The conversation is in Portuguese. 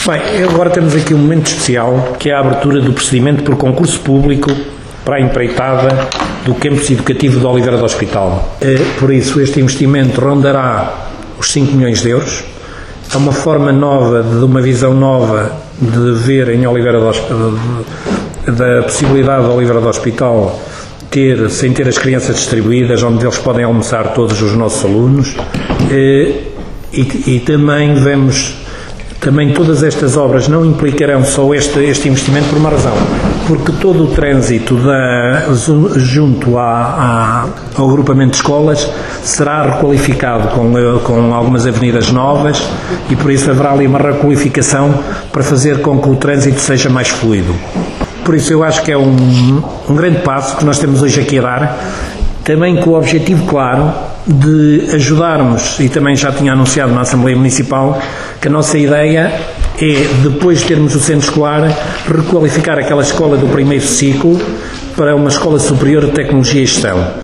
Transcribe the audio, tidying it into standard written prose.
Bem, agora temos aqui um momento especial, que é a abertura do procedimento por concurso público para a empreitada do campus educativo de Oliveira do Hospital. Por isso, este investimento rondará os 5 milhões de euros. É uma forma nova, de uma visão nova de ver em Oliveira do Hospital, da possibilidade de Oliveira do Hospital sem ter as crianças distribuídas, onde eles podem almoçar todos os nossos alunos. E também todas estas obras não implicarão só este investimento por uma razão, porque todo o trânsito junto ao agrupamento de escolas será requalificado com algumas avenidas novas e por isso haverá ali uma requalificação para fazer com que o trânsito seja mais fluido. Por isso eu acho que é um grande passo que nós temos hoje aqui a dar, também com o objetivo claro de ajudarmos, e também já tinha anunciado na Assembleia Municipal, que a nossa ideia é, depois de termos o centro escolar, requalificar aquela escola do primeiro ciclo para uma escola superior de tecnologia e gestão.